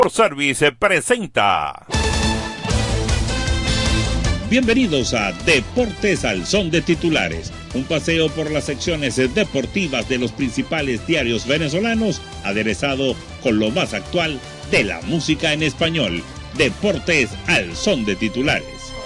Service presenta. Bienvenidos a Deportes al Son de Titulares, un paseo por las secciones deportivas de los principales diarios venezolanos, aderezado con lo más actual de la música en español. Deportes al Son de Titulares.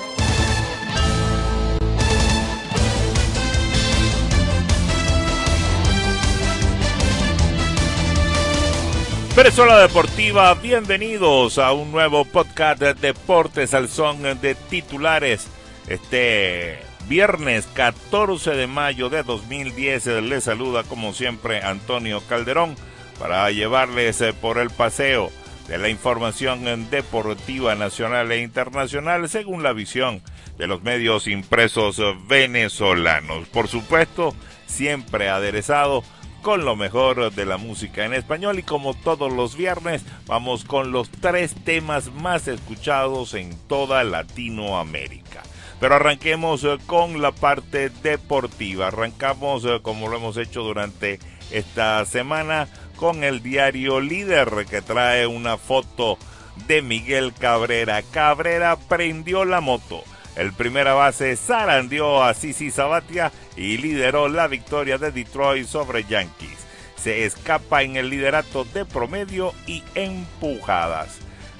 Venezuela Deportiva, bienvenidos a un nuevo podcast de Deportes al Son de Titulares. Este viernes 14 de mayo de 2010 les saluda como siempre Antonio Calderón para llevarles por el paseo de la información deportiva nacional e internacional según la visión de los medios impresos venezolanos. Por supuesto, siempre aderezado con lo mejor de la música en español, y como todos los viernes vamos con los 3 temas más escuchados en toda Latinoamérica. Pero arranquemos con la parte deportiva. Arrancamos como lo hemos hecho durante esta semana con el diario Líder, que trae una foto de Miguel Cabrera. Cabrera prendió la moto. El primera base zarandeó a CC Sabathia y lideró la victoria de Detroit sobre Yankees. Se escapa en el liderato de promedio y empujadas.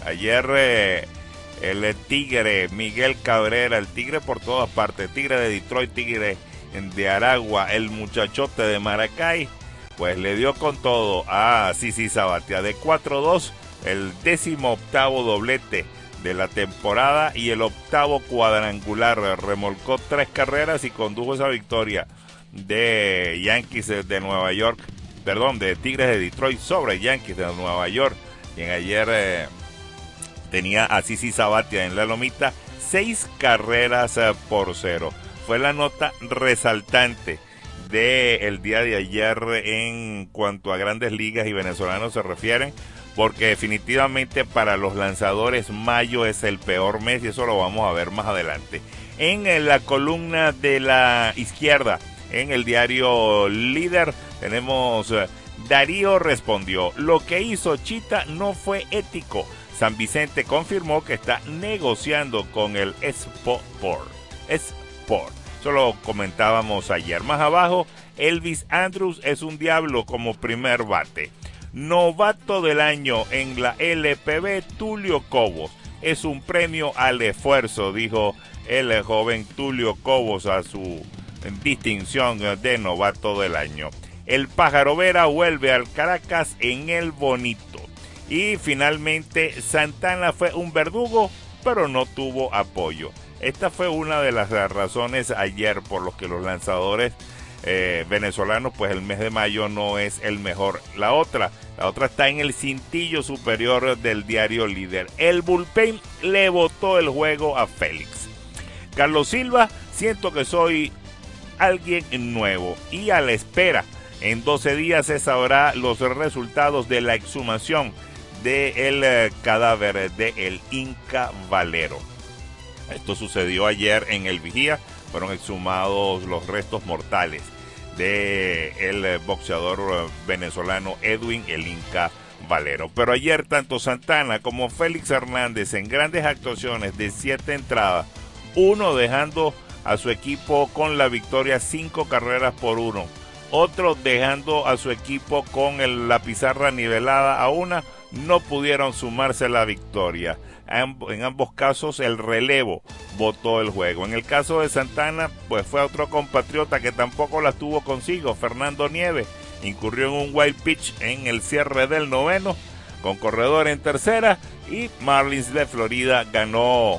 Ayer el Tigre Miguel Cabrera, el Tigre por todas partes, Tigre de Detroit, Tigre de Aragua, el muchachote de Maracay, pues le dio con todo a CC Sabathia. De 4-2, el 18º doblete de la temporada y el 8º cuadrangular. Remolcó 3 carreras y condujo esa victoria de Yankees de Nueva York, de Tigres de Detroit sobre Yankees de Nueva York, quien ayer tenía a CC Sabathia en la lomita 6 carreras por 0. Fue la nota resaltante del día de ayer en cuanto a Grandes Ligas y venezolanos se refieren, porque definitivamente para los lanzadores mayo es el peor mes y eso lo vamos a ver más adelante. En la columna de la izquierda, en el diario Líder, tenemos Darío respondió: lo que hizo Chita no fue ético. San Vicente confirmó que está negociando con el Sport. Eso lo comentábamos ayer. Más abajo, Elvis Andrus es un diablo como primer bate. Novato del año en la LPB, Tulio Cobos. Es un premio al esfuerzo, dijo el joven Tulio Cobos a su distinción de novato del año. El Pájaro Vera vuelve al Caracas en el bonito. Y finalmente, Santana fue un verdugo, pero no tuvo apoyo. Esta fue una de las razones ayer por los que los lanzadores venezolanos, pues el mes de mayo no es el mejor. La otra está en el cintillo superior del diario Líder. El bullpen le botó el juego a Félix. Carlos Silva, siento que soy alguien nuevo y a la espera. En 12 días se sabrá los resultados de la exhumación del cadáver de el Inca Valero. Esto sucedió ayer en el Vigía. Fueron exhumados los restos mortales de el boxeador venezolano Edwin el Inca Valero. Pero ayer tanto Santana como Félix Hernández en grandes actuaciones de 7 entradas, uno dejando a su equipo con la victoria 5 carreras por 1, otro dejando a su equipo con la pizarra nivelada a 1, no pudieron sumarse a la victoria. En ambos casos el relevo botó el juego. En el caso de Santana, pues fue otro compatriota que tampoco la tuvo consigo. Fernando Nieves incurrió en un wild pitch en el cierre del noveno con corredor en tercera, y Marlins de Florida ganó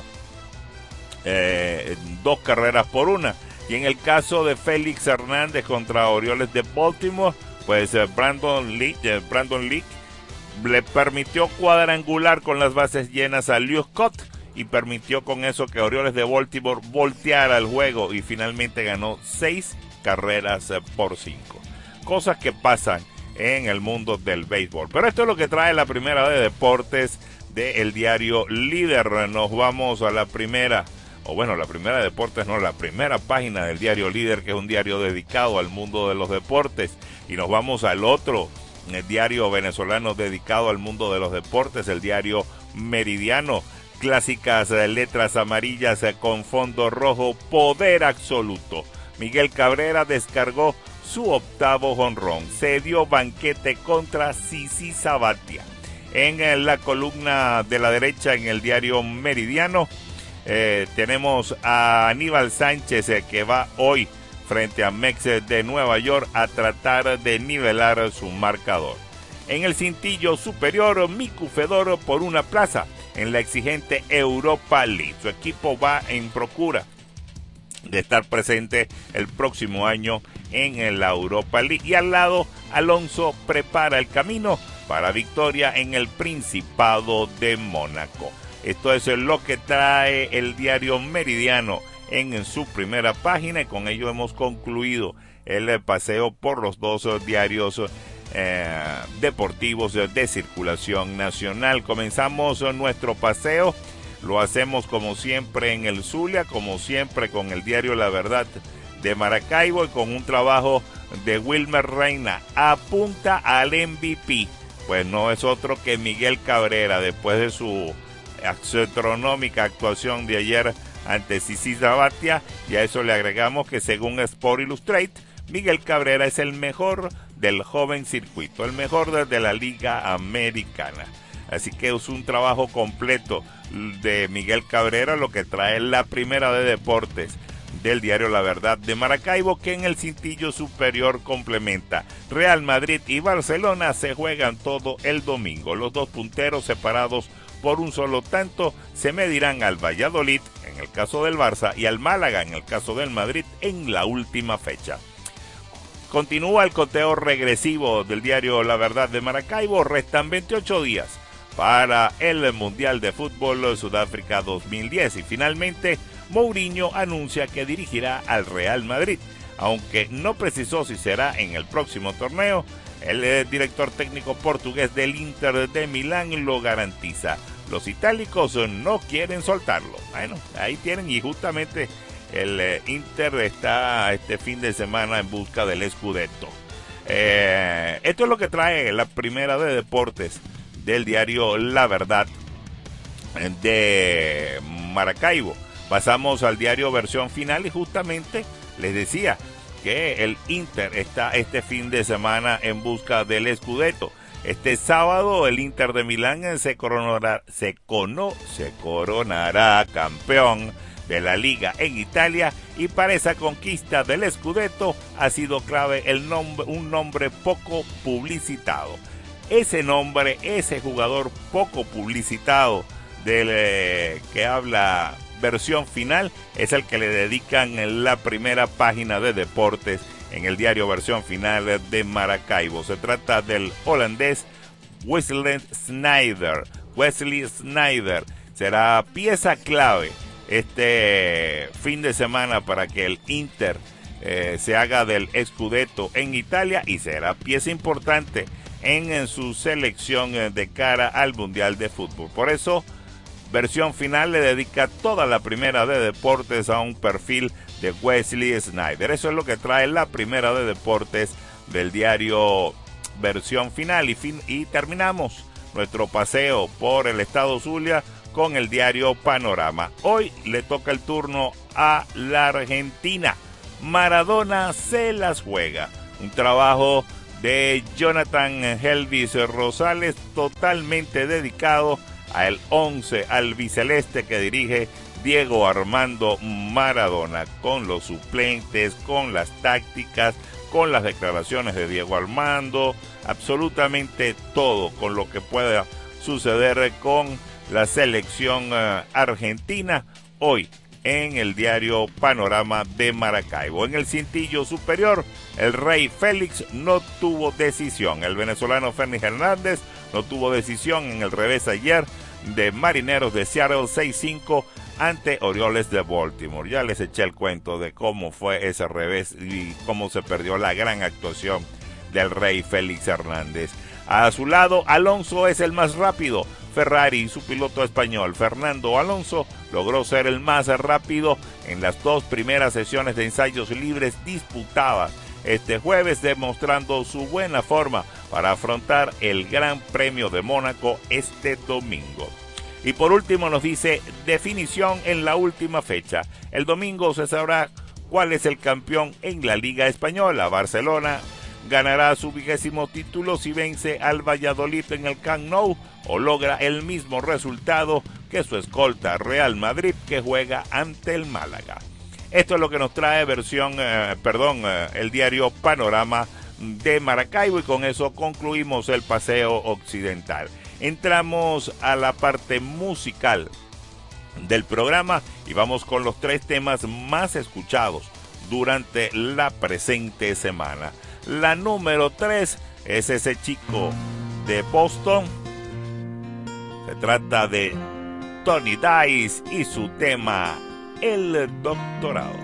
2 carreras por 1. Y en el caso de Félix Hernández contra Orioles de Baltimore, pues Brandon Leak le permitió cuadrangular con las bases llenas a Liu Scott y permitió con eso que Orioles de Baltimore volteara el juego y finalmente ganó 6 carreras por 5. Cosas que pasan en el mundo del béisbol. Pero esto es lo que trae la primera de deportes del diario Líder. Nos vamos a la primera, la primera de deportes no, la primera página del diario Líder, que es un diario dedicado al mundo de los deportes. Y nos vamos al otro el diario venezolano dedicado al mundo de los deportes, el diario Meridiano. Clásicas letras amarillas con fondo rojo, poder absoluto. Miguel Cabrera descargó su 8º jonrón. Se dio banquete contra Sisi Sabathia. En la columna de la derecha, en el diario Meridiano, tenemos a Aníbal Sánchez, que va hoy frente a Mets de Nueva York a tratar de nivelar su marcador. En el cintillo superior, Miku Fedor por una plaza en la exigente Europa League. Su equipo va en procura de estar presente el próximo año en la Europa League. Y al lado, Alonso prepara el camino para victoria en el Principado de Mónaco. Esto es lo que trae el diario Meridiano en su primera página, y con ello hemos concluido el paseo por los dos diarios deportivos de circulación nacional. Comenzamos nuestro paseo, lo hacemos como siempre en el Zulia, como siempre con el diario La Verdad de Maracaibo, y con un trabajo de Wilmer Reina. Apunta al MVP, pues no es otro que Miguel Cabrera, después de su astronómica actuación de ayer ante Sisi Sabathia, y a eso le agregamos que según Sport Illustrated, Miguel Cabrera es el mejor del joven circuito, el mejor de la Liga Americana. Así que es un trabajo completo de Miguel Cabrera, lo que trae la primera de deportes del diario La Verdad de Maracaibo, que en el cintillo superior complementa. Real Madrid y Barcelona se juegan todo el domingo. Los dos punteros, separados por un solo tanto, se medirán al Valladolid, en el caso del Barça, y al Málaga, en el caso del Madrid, en la última fecha. Continúa el conteo regresivo del diario La Verdad de Maracaibo. Restan 28 días para el Mundial de Fútbol Sudáfrica 2010. Y finalmente, Mourinho anuncia que dirigirá al Real Madrid. Aunque no precisó si será en el próximo torneo, el director técnico portugués del Inter de Milán lo garantiza. Los itálicos no quieren soltarlo. Bueno, ahí tienen, y justamente el Inter está este fin de semana en busca del Scudetto. Esto es lo que trae la primera de deportes del diario La Verdad de Maracaibo. Pasamos al diario Versión Final, y justamente les decía que el Inter está este fin de semana en busca del Scudetto. Este sábado el Inter de Milán se coronará campeón de la Liga en Italia, y para esa conquista del Scudetto ha sido clave un nombre poco publicitado. Ese nombre, ese jugador poco publicitado del que habla Versión Final, es el que le dedican en la primera página de deportes en el diario Versión Final de Maracaibo. Se trata del holandés Wesley Sneijder. Wesley Sneijder será pieza clave este fin de semana para que el Inter se haga del Scudetto en Italia, y será pieza importante en su selección de cara al Mundial de Fútbol. Por eso, Versión Final le dedica toda la primera de deportes a un perfil de Wesley Sneijder. Eso es lo que trae la primera de deportes del diario Versión Final. Y terminamos nuestro paseo por el estado Zulia con el diario Panorama. Hoy le toca el turno a la Argentina. Maradona se las juega. Un trabajo de Jonathan Helvis Rosales, totalmente dedicado al 11 albiceleste que dirige Diego Armando Maradona, con los suplentes, con las tácticas, con las declaraciones de Diego Armando, absolutamente todo con lo que pueda suceder con la selección argentina hoy en el diario Panorama de Maracaibo. En el cintillo superior, el Rey Félix no tuvo decisión. El venezolano Fernández Hernández no tuvo decisión en el revés ayer de Marineros de Seattle 6-5 ante Orioles de Baltimore. Ya les eché el cuento de cómo fue ese revés y cómo se perdió la gran actuación del Rey Félix Hernández. A su lado, Alonso es el más rápido. Ferrari y su piloto español Fernando Alonso logró ser el más rápido en las dos primeras sesiones de ensayos libres disputadas este jueves, demostrando su buena forma para afrontar el Gran Premio de Mónaco este domingo. Y por último nos dice definición en la última fecha. El domingo se sabrá cuál es el campeón en la Liga Española. Barcelona ganará su 20º título si vence al Valladolid en el Camp Nou o logra el mismo resultado que su escolta Real Madrid, que juega ante el Málaga. Esto es lo que nos trae el diario Panorama de Maracaibo, y con eso concluimos el paseo occidental. Entramos a la parte musical del programa y vamos con los 3 temas más escuchados durante la presente semana. La número 3 es ese chico de Boston. Se trata de Tony Dice y su tema El Doctorado.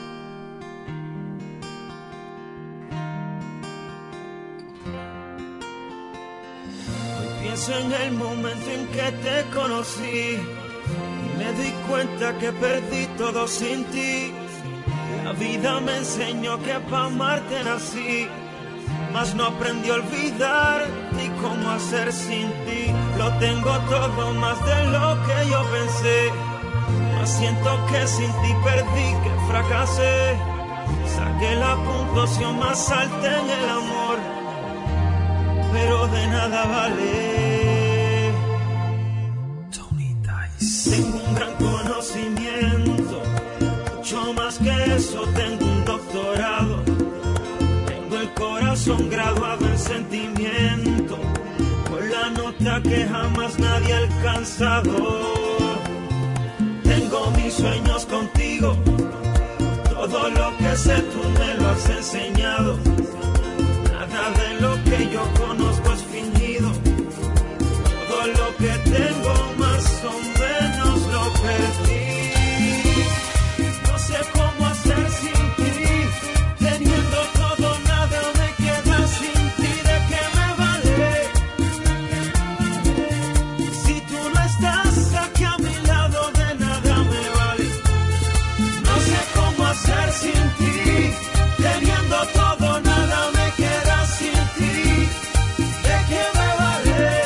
Pienso en el momento en que te conocí y me di cuenta que perdí todo sin ti. La vida me enseñó que pa' amarte nací, mas no aprendí a olvidar ni cómo hacer sin ti. Lo tengo todo más de lo que yo pensé, mas siento que sin ti perdí, que fracasé. Saqué la puntuación más alta en el amor, pero de nada vale. Tony Dice. Tengo un gran conocimiento, mucho más que eso, tengo un doctorado. Tengo el corazón graduado en sentimiento, con la nota que jamás nadie ha alcanzado. Tengo mis sueños contigo, todo lo que sé tú me lo has enseñado. Nada de lo que yo conozco es fingido, todo lo que tengo más o menos lo perdí. No sé cómo hacer sin ti, teniendo todo nada me queda sin ti. ¿De qué me vale si tú no estás aquí a mi lado? De nada me vale. No sé cómo hacer sin ti, teniendo todo nada me queda sin ti. ¿De qué me vale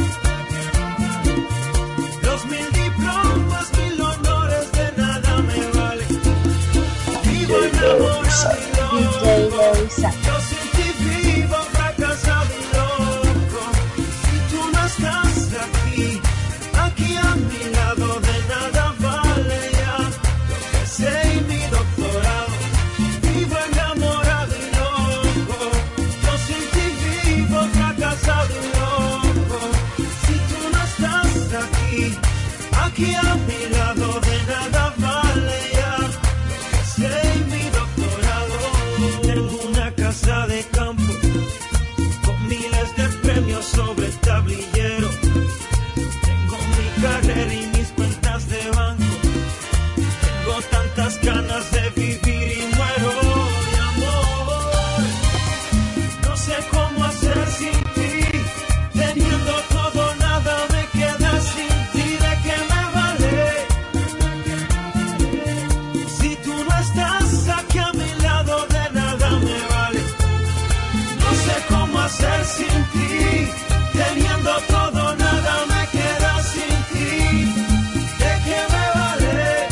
los 1000 diplomas, 1000 honores? De nada me vale. Vivo enamorado y loco, yo sin ti vivo fracasado y loco. Si tú no estás aquí, aquí a mi lado, de nada vale ya lo que sé y mi doctorado. Vivo enamorado y loco, yo sin ti vivo fracasado y loco. Si tú no estás aquí, aquí a mi lado, de nada vale ya lo que sé y mi doctorado. Tengo una casa de campo con miles de premios sobre el tablillero. Tengo mi carrera y mis cuentas de banco. Tengo tantas ganas de vivir y muero de amor. No sé cómo hacer sin ti, teniendo todo nada me queda sin ti. ¿De qué me vale si tú no estás aquí a mi lado? De nada me vale. No sé cómo hacer sin ti, teniendo todo nada me queda sin ti. ¿De qué me vale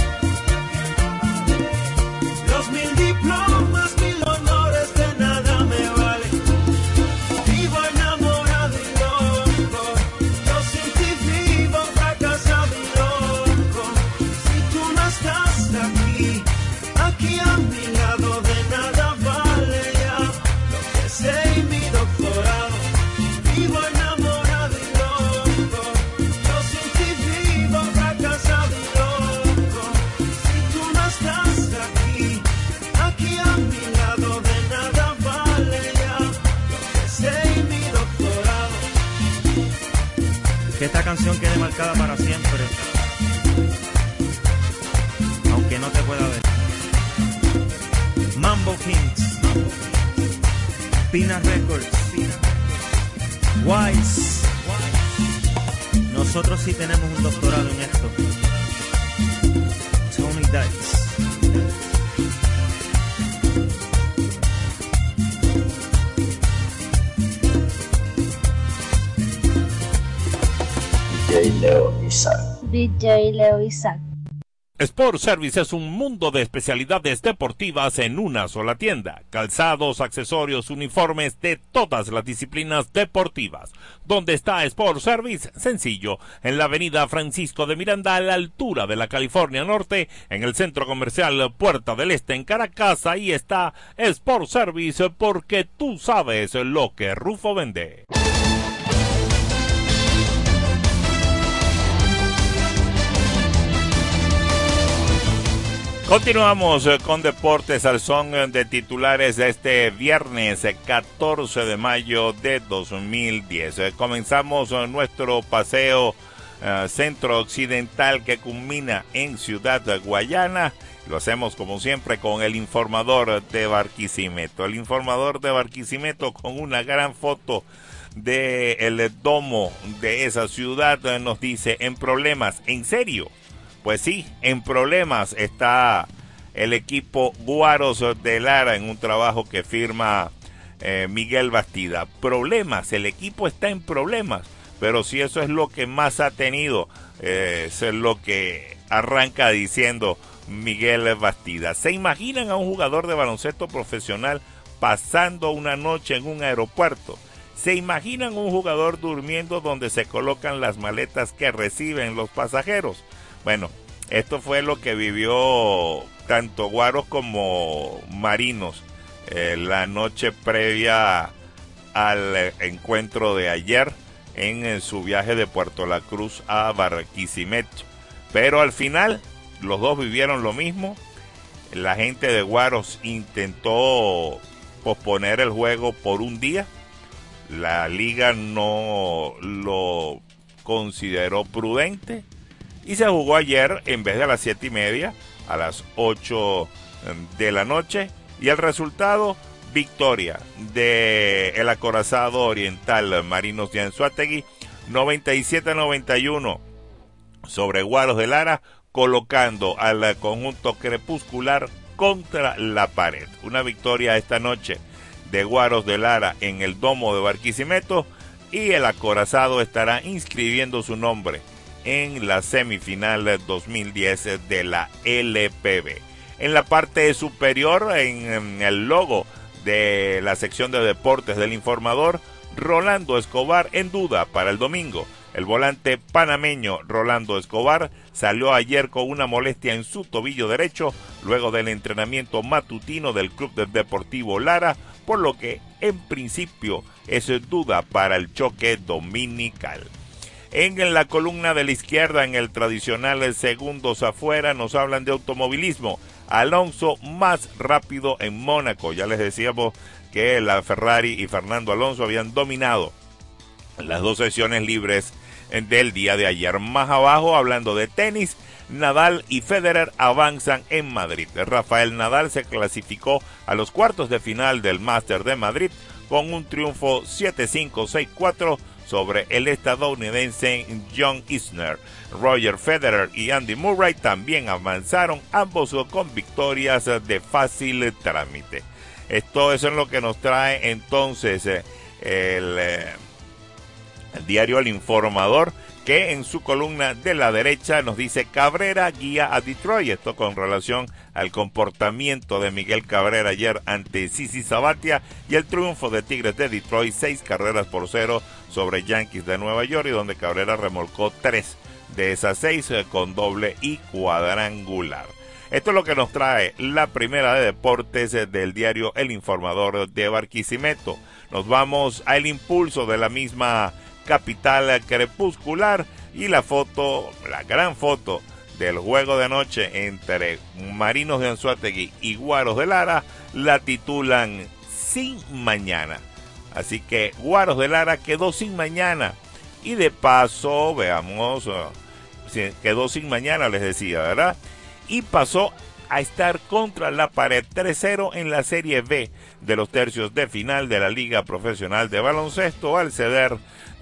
los 1000 diplomas, 1000 honores? De nada me vale. Vivo enamorado y loco, yo sin ti vivo fracasado y loco. Si tú no estás aquí, aquí a mi lado, de nada vale ya lo que sé y mi doctorado. Vivo enamorado y loco, yo sin ti vivo fracasado y loco. Si tú no estás aquí, aquí a mi lado, de nada vale ya lo que sé y mi doctorado. Que esta canción quede marcada para siempre, aunque no te pueda ver. Mambo Kings, Pina Records, Wise. Nosotros sí tenemos un doctorado en esto. Tony Dice. DJ Leo Isaac. DJ Leo Isaac. Sport Service es un mundo de especialidades deportivas en una sola tienda. Calzados, accesorios, uniformes de todas las disciplinas deportivas. ¿Dónde está Sport Service? Sencillo, en la avenida Francisco de Miranda, a la altura de la California Norte, en el centro comercial Puerta del Este en Caracas. Ahí está Sport Service, porque tú sabes lo que Rufo vende. Continuamos con Deportes al Son de titulares de este viernes 14 de mayo de 2010. Comenzamos nuestro paseo centro-occidental que culmina en Ciudad Guayana. Lo hacemos como siempre con el informador de Barquisimeto. El informador de Barquisimeto, con una gran foto del domo de esa ciudad, nos dice: en problemas, ¿en serio? Pues sí, en problemas está el equipo Guaros de Lara en un trabajo que firma Miguel Bastida. Problemas, el equipo está en problemas, pero si eso es lo que más ha tenido, eso es lo que arranca diciendo Miguel Bastida. ¿Se imaginan a un jugador de baloncesto profesional pasando una noche en un aeropuerto? ¿Se imaginan un jugador durmiendo donde se colocan las maletas que reciben los pasajeros? Bueno, esto fue lo que vivió tanto Guaros como Marinos la noche previa al encuentro de ayer en su viaje de Puerto La Cruz a Barquisimeto. Pero al final los dos vivieron lo mismo. La gente de Guaros intentó posponer el juego por un día. La liga no lo consideró prudente y se jugó ayer, en vez de a las 7:30, a las 8 de la noche. Y el resultado: victoria del acorazado oriental Marinos de Anzoátegui, 97-91 sobre Guaros de Lara, colocando al conjunto crepuscular contra la pared. Una victoria esta noche de Guaros de Lara en el domo de Barquisimeto, y el acorazado estará inscribiendo su nombre en la semifinal 2010 de la LPB. En la parte superior, en el logo de la sección de deportes del informador, Rolando Escobar en duda para el domingo. El volante panameño Rolando Escobar salió ayer con una molestia en su tobillo derecho luego del entrenamiento matutino del Club Deportivo Lara, por lo que en principio es duda para el choque dominical. En la columna de la izquierda, en el tradicional segundos afuera, nos hablan de automovilismo. Alonso más rápido en Mónaco. Ya les decíamos que la Ferrari y Fernando Alonso habían dominado las dos sesiones libres del día de ayer. Más abajo, hablando de tenis, Nadal y Federer avanzan en Madrid. Rafael Nadal se clasificó a los cuartos de final del Máster de Madrid con un triunfo 7-5, 6-4 sobre el estadounidense John Isner. Roger Federer y Andy Murray también avanzaron, ambos con victorias de fácil trámite. Esto es lo que nos trae entonces el diario El Informador, que en su columna de la derecha nos dice: Cabrera guía a Detroit. Esto con relación al comportamiento de Miguel Cabrera ayer ante Sisi Sabathia y el triunfo de Tigres de Detroit 6-0 sobre Yankees de Nueva York, y donde Cabrera remolcó 3 de esas 6 con doble y cuadrangular. Esto es lo que nos trae la primera de deportes del diario El Informador de Barquisimeto. Nos vamos al Impulso de la misma capital crepuscular, y la foto, la gran foto del juego de anoche entre Marinos de Anzoátegui y Guaros de Lara, la titulan Sin Mañana. Así que Guaros de Lara quedó sin mañana, y de paso, veamos, quedó sin mañana, les decía, ¿verdad? Y pasó a estar contra la pared 3-0 en la Serie B de los tercios de final de la Liga Profesional de Baloncesto, al ceder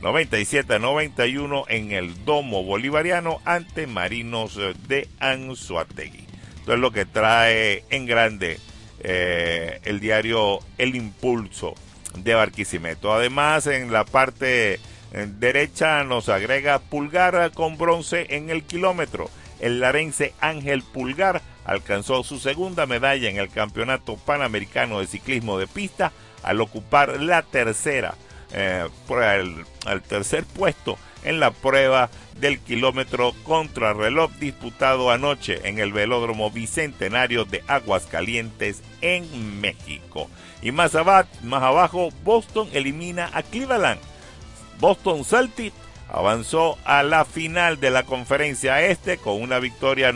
97-91 en el domo bolivariano ante Marinos de Anzoátegui. Esto es lo que trae en grande el diario El Impulso de Barquisimeto. Además, en la parte derecha nos agrega Pulgar con bronce en el kilómetro. El larense Ángel Pulgar alcanzó su segunda medalla en el Campeonato Panamericano de Ciclismo de Pista al ocupar la tercera, al tercer puesto en la prueba del kilómetro contrarreloj disputado anoche en el Velódromo Bicentenario de Aguascalientes en México. Y más abajo, Boston elimina a Cleveland. Boston Celtics avanzó a la final de la Conferencia Este con una victoria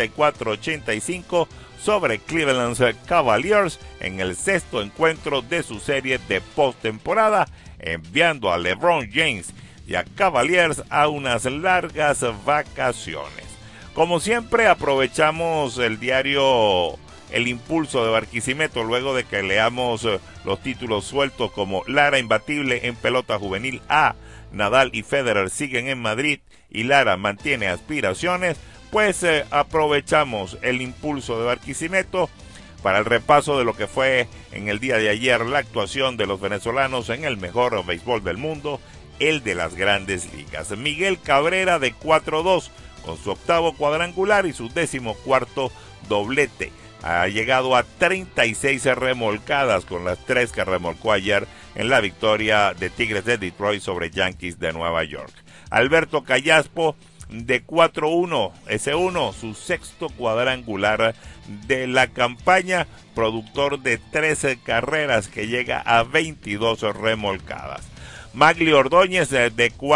94-85 sobre Cleveland Cavaliers en el sexto encuentro de su serie de postemporada, enviando a LeBron James y a Cavaliers a unas largas vacaciones. Como siempre, aprovechamos el diario El Impulso de Barquisimeto luego de que leamos los títulos sueltos como Lara imbatible en pelota juvenil A, Nadal y Federer siguen en Madrid y Lara mantiene aspiraciones. Pues aprovechamos El Impulso de Barquisimeto para el repaso de lo que fue en el día de ayer la actuación de los venezolanos en el mejor béisbol del mundo, el de las Grandes Ligas. Miguel Cabrera de 4-2 con su octavo cuadrangular y su 14º doblete. Ha llegado a 36 remolcadas con las 3 que remolcó ayer en la victoria de Tigres de Detroit sobre Yankees de Nueva York. Alberto Callaspo de 4-1, S1, su sexto cuadrangular de la campaña, productor de 13 carreras que llega a 22 remolcadas. Magli Ordóñez de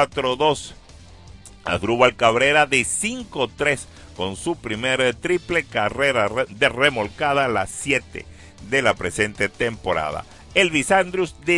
4-2, Asdrúbal Cabrera de 5-3 con su primer triple carrera de remolcada, la 7 de la presente temporada. Elvis Andrus de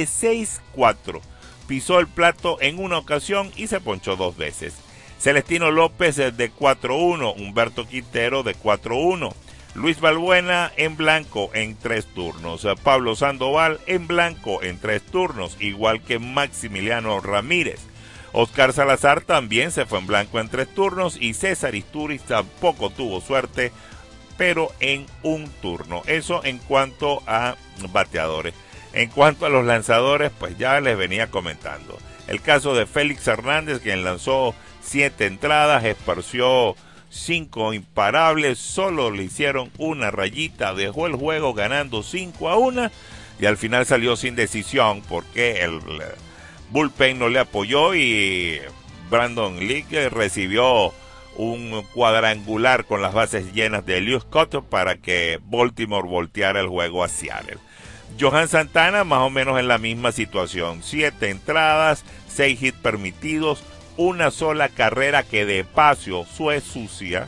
6-4, pisó el plato en una ocasión y se ponchó 2 veces. Celestino López de 4-1, Humberto Quintero de 4-1, Luis Balbuena en blanco en 3 turnos, Pablo Sandoval en blanco en 3 turnos, igual que Maximiliano Ramírez. Oscar Salazar también se fue en blanco en 3 turnos y César Isturiz tampoco tuvo suerte, pero en 1 turno. Eso en cuanto a bateadores. En cuanto a los lanzadores, pues ya les venía comentando. El caso de Félix Hernández, quien lanzó 7 entradas, esparció 5 imparables, solo le hicieron una rayita, dejó el juego ganando 5-1 y al final salió sin decisión porque el bullpen no le apoyó y Brandon League recibió un cuadrangular con las bases llenas de Elius Scott para que Baltimore volteara el juego a Seattle. Johan Santana más o menos en la misma situación, 7 entradas, 6 hits permitidos, una sola carrera que de paso fue sucia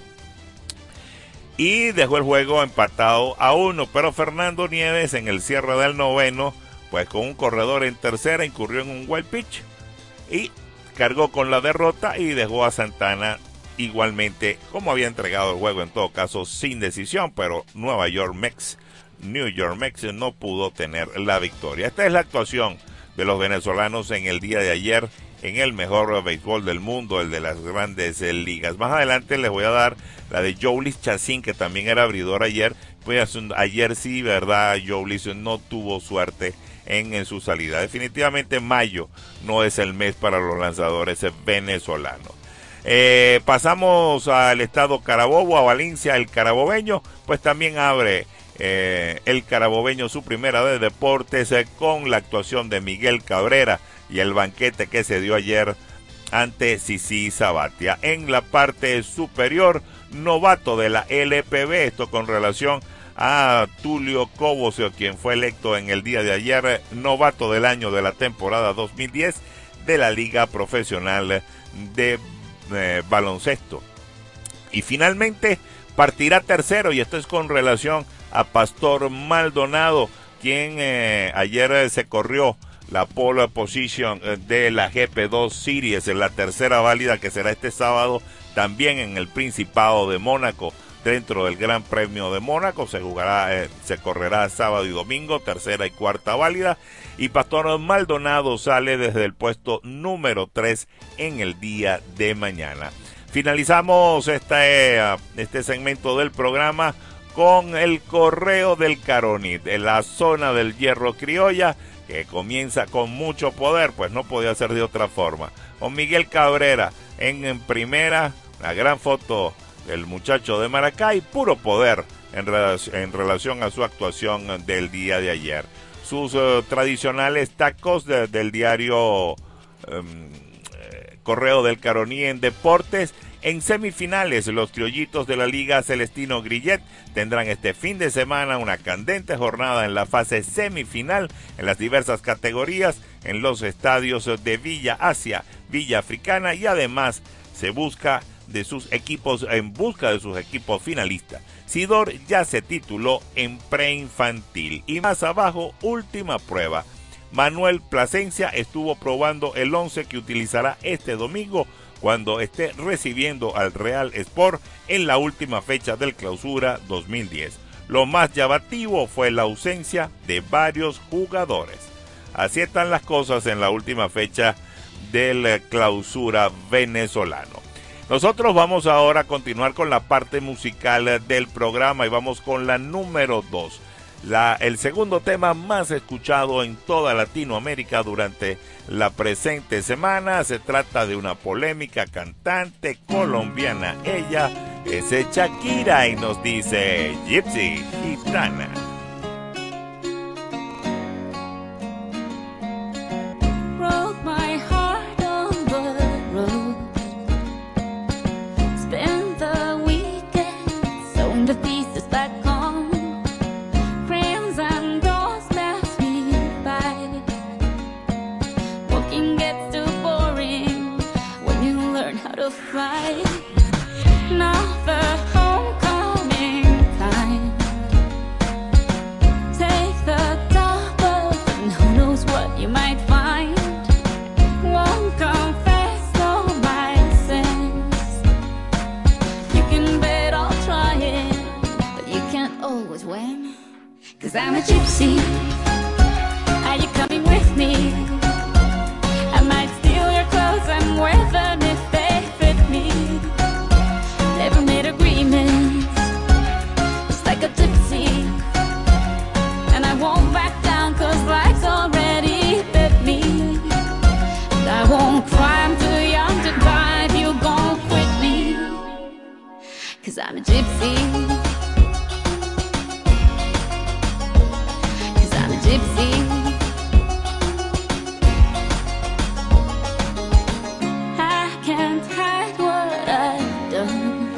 y dejó el juego empatado a 1, pero Fernando Nieves en el cierre del noveno, pues con un corredor en tercera incurrió en un wild pitch y cargó con la derrota y dejó a Santana igualmente, como había entregado el juego en todo caso, sin decisión, pero New York Mets no pudo tener la victoria. Esta es la actuación de los venezolanos en el día de ayer en el mejor béisbol del mundo, el de las Grandes Ligas. Más adelante les voy a dar la de Jhoulys Chacín, que también era abridor ayer. Pues ayer sí, verdad, Jhoulys no tuvo suerte en su salida. Definitivamente mayo no es el mes para los lanzadores venezolanos. Pasamos al estado Carabobo, a Valencia. El carabobeño pues también abre el carabobeño su primera de deportes con la actuación de Miguel Cabrera y el banquete que se dio ayer ante Sisi Sabatia. En la parte superior, novato de la LPB, esto con relación a Tulio Cobos, quien fue electo en el día de ayer novato del año de la temporada 2010 de la Liga Profesional de Baloncesto. Y finalmente partirá tercero, y esto es con relación a Pastor Maldonado, quien ayer se corrió la pole position de la GP2 Series, en la tercera válida que será este sábado también en el Principado de Mónaco. Dentro del Gran Premio de Mónaco se correrá sábado y domingo, tercera y cuarta válida, y Pastor Maldonado sale desde el puesto número 3 en el día de mañana. Finalizamos este segmento del programa con el correo del Caronit, en la zona del Hierro Criolla. que comienza con mucho poder, pues no podía ser de otra forma. Con Miguel Cabrera en primera, la gran foto del muchacho de Maracay, puro poder en relación a su actuación del día de ayer. Sus tradicionales tacos del diario Correo del Caroní en deportes. En semifinales, los criollitos de la Liga Celestino Grillet tendrán este fin de semana una candente jornada en la fase semifinal en las diversas categorías en los estadios de Villa Asia, Villa Africana, y además en busca de sus equipos finalistas. Sidor ya se tituló en preinfantil y más abajo, última prueba. Manuel Plasencia estuvo probando el 11 que utilizará este domingo cuando esté recibiendo al Real Sport en la última fecha del Clausura 2010. Lo más llamativo fue la ausencia de varios jugadores. Así están las cosas en la última fecha del Clausura venezolano. Nosotros vamos ahora a continuar con la parte musical del programa y vamos con la número 2. El segundo tema más escuchado en toda Latinoamérica durante la presente semana. Se trata de una polémica cantante colombiana. Ella es Shakira y nos dice Gypsy, gitana. Broke my heart on the road. Spent the weekend sewing the pieces back home. Friends and doors pass me by. Walking gets too boring when you learn how to fly. Now the homecoming time. Take the double and who knows what you might find. Won't confess all my sins. You can bet I'll try it, but you can't always win. 'Cause I'm a gypsy. Are you coming with me? I might steal your clothes and wear them if they fit me. Never made agreements, just like a gypsy. And I won't back down 'cause life's already bit me. And I won't cry, I'm too young to die if you gon' quit me. 'Cause I'm a gypsy. 'Cause I'm a gypsy. I can't hide what I've done.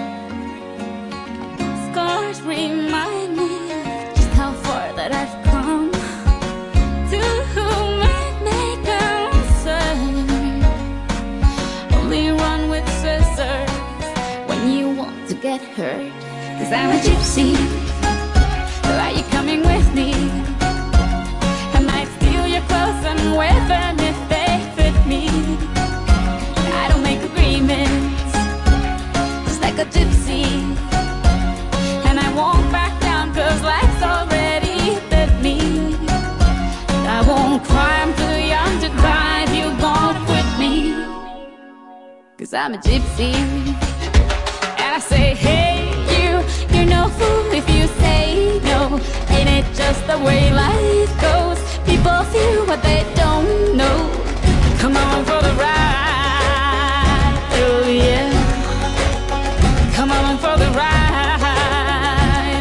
Scars remind me just how far that I've come. To whom it may concern, only run with scissors when you want to get hurt. 'Cause I'm a gypsy. Are you coming with me? I might steal your clothes and wear them if they fit me. I don't make agreements, just like a gypsy. And I won't back down 'cause life's already bit me. And I won't cry, I'm too young to cry if you gon' quit me. 'Cause I'm a gypsy. And I say, hey, you're no fool if you say no. Ain't it just the way life goes? People feel what they don't know. Come on for the ride, oh yeah. Come on for the ride,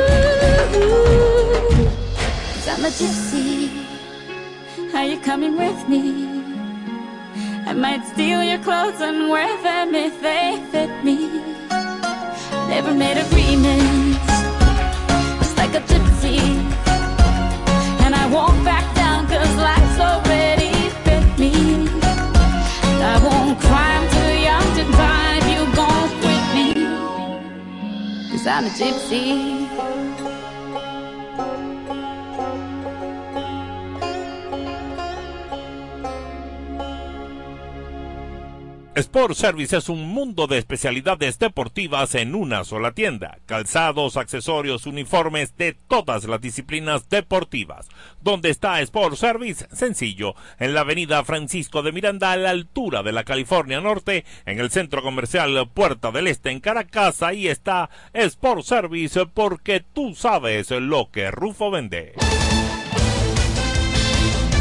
ooh. 'Cause I'm a gypsy. Are you coming with me? I might steal your clothes and wear them if they fit me. Never made agreements, just like a gypsy. And I won't back down 'cause life's already bit me. I won't cry, I'm too young to cry if you gon' quit me. 'Cause I'm a gypsy. Sport Service es un mundo de especialidades deportivas en una sola tienda. Calzados, accesorios, uniformes de todas las disciplinas deportivas. ¿Dónde está Sport Service? Sencillo, en la avenida Francisco de Miranda, a la altura de la California Norte, en el centro comercial Puerta del Este en Caracas. Ahí está Sport Service, porque tú sabes lo que Rufo vende.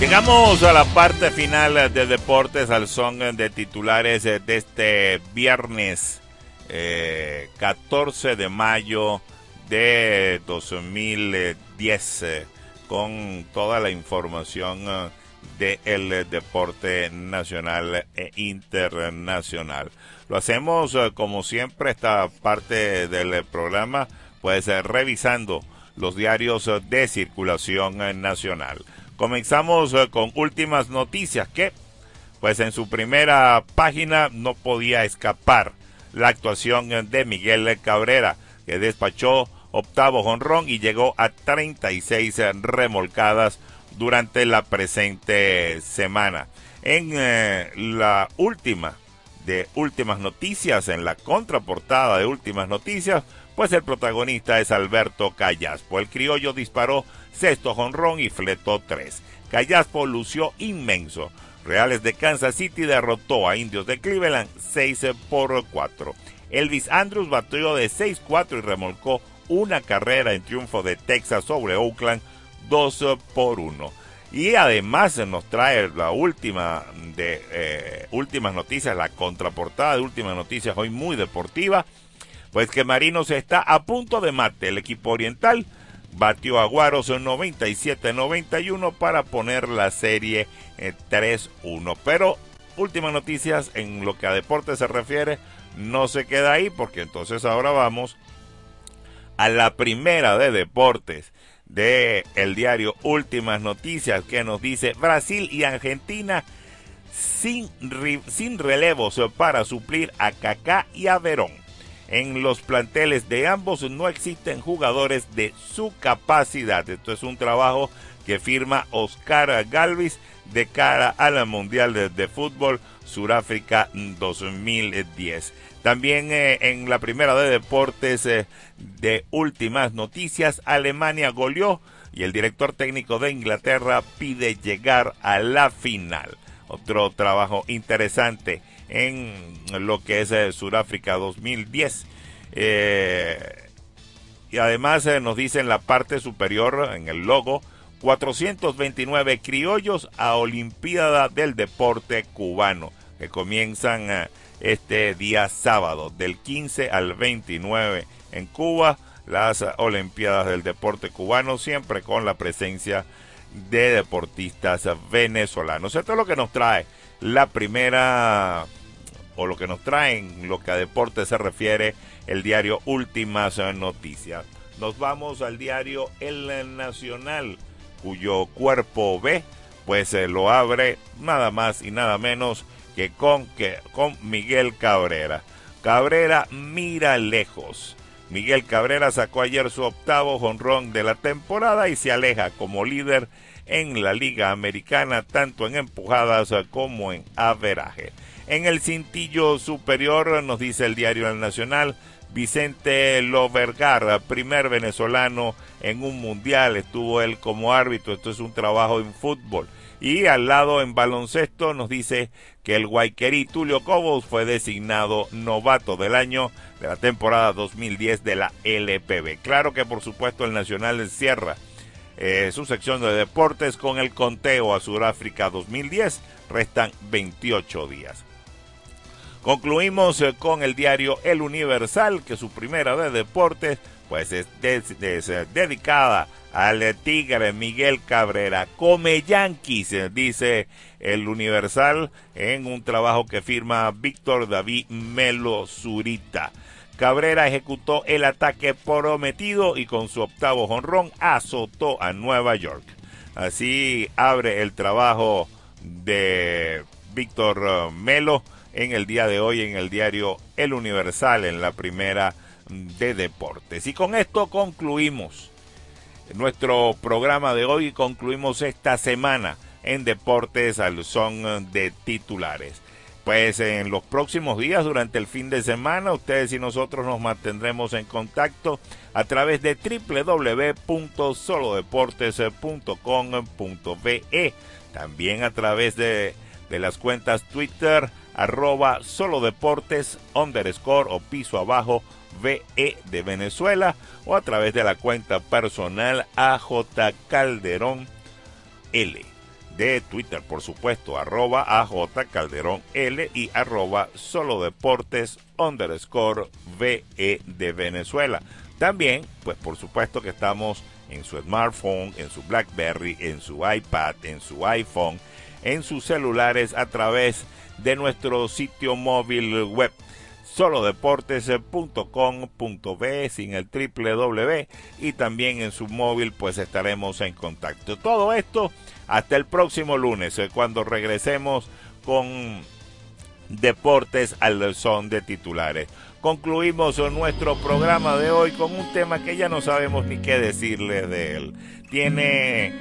Llegamos a la parte final de Deportes al son de titulares de este viernes 14 de mayo de 2010 con toda la información del deporte nacional e internacional. Lo hacemos como siempre, esta parte del programa, pues revisando los diarios de circulación nacional. Comenzamos con Últimas Noticias, que pues en su primera página no podía escapar la actuación de Miguel Cabrera, que despachó octavo jonrón y llegó a 36 remolcadas durante la presente semana. En la última de Últimas Noticias, en la contraportada de Últimas Noticias, pues el protagonista es Alberto Callaspo. El criollo disparó sexto jonrón y fletó 3. Callaspo lució inmenso. Reales de Kansas City derrotó a Indios de Cleveland 6-4. Elvis Andrus batió de 6-4 y remolcó una carrera en triunfo de Texas sobre Oakland 2-1. Y además nos trae la última de Últimas Noticias, la contraportada de Últimas Noticias, hoy muy deportiva, pues que Marinos está a punto de mate. El equipo oriental batió a Guaros 97-91 para poner la serie 3-1. Pero Últimas Noticias, en lo que a deporte se refiere, no se queda ahí, porque entonces ahora vamos a la primera de deportes de el diario Últimas Noticias, que nos dice: Brasil y Argentina sin relevos para suplir a Kaká y a Verón. En los planteles de ambos no existen jugadores de su capacidad. Esto es un trabajo que firma Oscar Galvis de cara a la Mundial de Fútbol Sudáfrica 2010. También en la primera de deportes de Últimas Noticias, Alemania goleó y el director técnico de Inglaterra pide llegar a la final. Otro trabajo interesante en lo que es Sudáfrica 2010. Y además nos dice en la parte superior, en el logo, 429 criollos a Olimpiada del Deporte Cubano, que comienzan este día sábado, del 15 al 29 en Cuba, las Olimpiadas del Deporte Cubano, siempre con la presencia de deportistas venezolanos. Esto es lo que nos trae la primera, o lo que nos trae en lo que a deporte se refiere, el diario Últimas Noticias. Nos vamos al diario El Nacional, cuyo cuerpo B pues lo abre nada más y nada menos que con Miguel Cabrera. Cabrera mira lejos. Miguel Cabrera sacó ayer su octavo jonrón de la temporada y se aleja como líder en la Liga Americana, tanto en empujadas como en averaje. En el cintillo superior nos dice el diario El Nacional: Vicente Lovergar, primer venezolano en un mundial, estuvo él como árbitro. Esto es un trabajo en fútbol. Y al lado en baloncesto nos dice que el guayquerí Tulio Cobos fue designado novato del año de la temporada 2010 de la LPB. Claro que por supuesto el Nacional cierra su sección de deportes con el conteo a Sudáfrica 2010. Restan 28 días. Concluimos con el diario El Universal, que su primera de deportes pues es dedicada al tigre Miguel Cabrera. Come Yankees, dice el Universal en un trabajo que firma Víctor David Melo Zurita. Cabrera ejecutó el ataque prometido y con su octavo jonrón azotó a Nueva York. Así abre el trabajo de Víctor Melo en el día de hoy en el diario El Universal, en la primera de deportes. Y con esto concluimos nuestro programa de hoy, concluimos esta semana en Deportes al son de titulares. Pues en los próximos días, durante el fin de semana, ustedes y nosotros nos mantendremos en contacto a través de www.solodeportes.com.be, también a través de las cuentas Twitter @solodeportes_ o piso abajo VE de Venezuela, o a través de la cuenta personal AJ Calderón L. de Twitter, por supuesto, @AJCalderónL y @solodeportes_VE de Venezuela. También, pues por supuesto que estamos en su smartphone, en su BlackBerry, en su iPad, en su iPhone, en sus celulares a través de nuestro sitio móvil web solodeportes.com.be sin el www, y también en su móvil pues estaremos en contacto. Todo esto hasta el próximo lunes, cuando regresemos con Deportes al Son de Titulares. Concluimos nuestro programa de hoy con un tema que ya no sabemos ni qué decirles de él. Tiene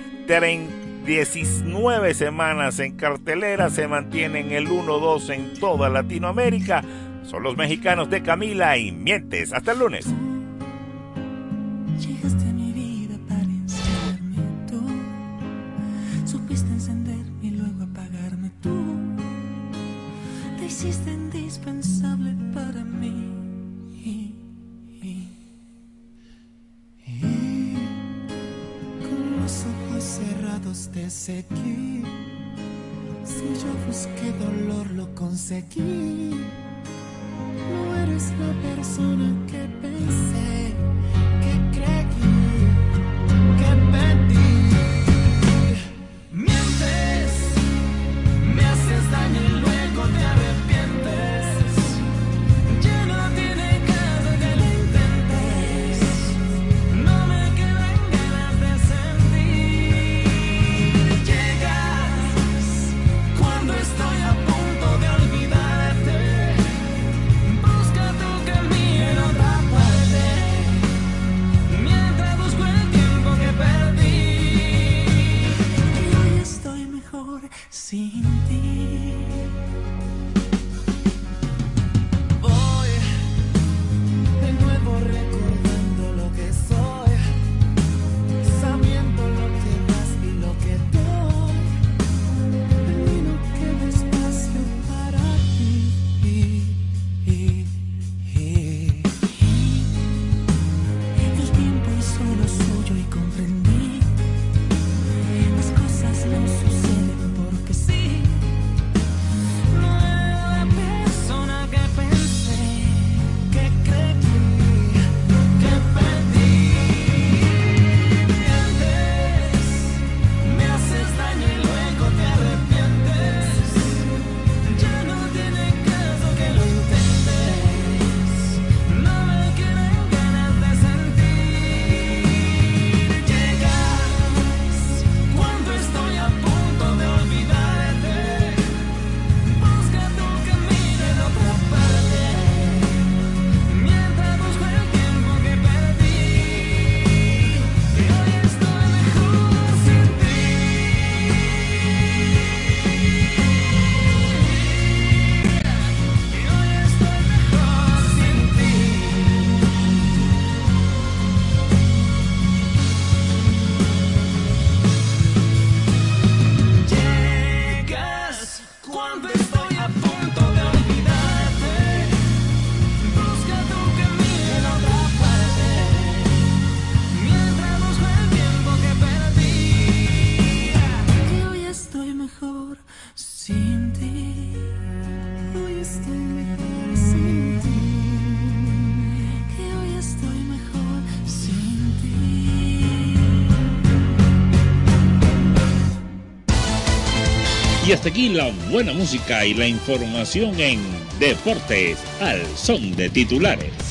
19 semanas en cartelera, se mantiene en el 1-2 en toda Latinoamérica. Son los mexicanos de Camila y Mientes. Hasta el lunes. Llegaste a mi vida para enseñarme tú. Supiste encenderme y luego apagarme tú. Te hiciste indispensable para mí. Con los ojos cerrados te seguí. Si yo busqué dolor lo conseguí. No eres la persona que pensé, que creí, que pedí. Mientes, me haces daño y luego te arrepientes. Ya no tiene caso que lo intentes. No me quedan ganas de sentir. Llegas cuando estoy a punto de olvidarte. Busca tu camino en otra parte, mientras busco el tiempo que perdí. Y hoy estoy mejor sin ti. Voy de nuevo recordando lo que soy, sabiendo lo que das y lo que doy. Y no queda espacio para ti. El tiempo hizo lo suyo y comprendí. Las cosas no suceden porque sí. No era la persona que pensé, que creí, que pedí. Mientes, me haces daño y luego te arrepientes. Ya no tiene caso que lo intentes. No me quedan ganas de sentir. Llegas cuando estoy a punto de olvidarte. Busca tu camino en otra parte, mientras busco el tiempo que perdí. Y hoy estoy mejor sin ti. Y hoy estoy mejor sin ti. Llegas cuando estoy a punto de olvidarte. Busca tu camino en otra parte, mientras busco el tiempo que perdí. Que hoy estoy mejor sin ti. Hoy estoy mejor sin ti. Que hoy estoy mejor sin ti. Y hasta aquí la buena música y la información en Deportes al Son de Titulares.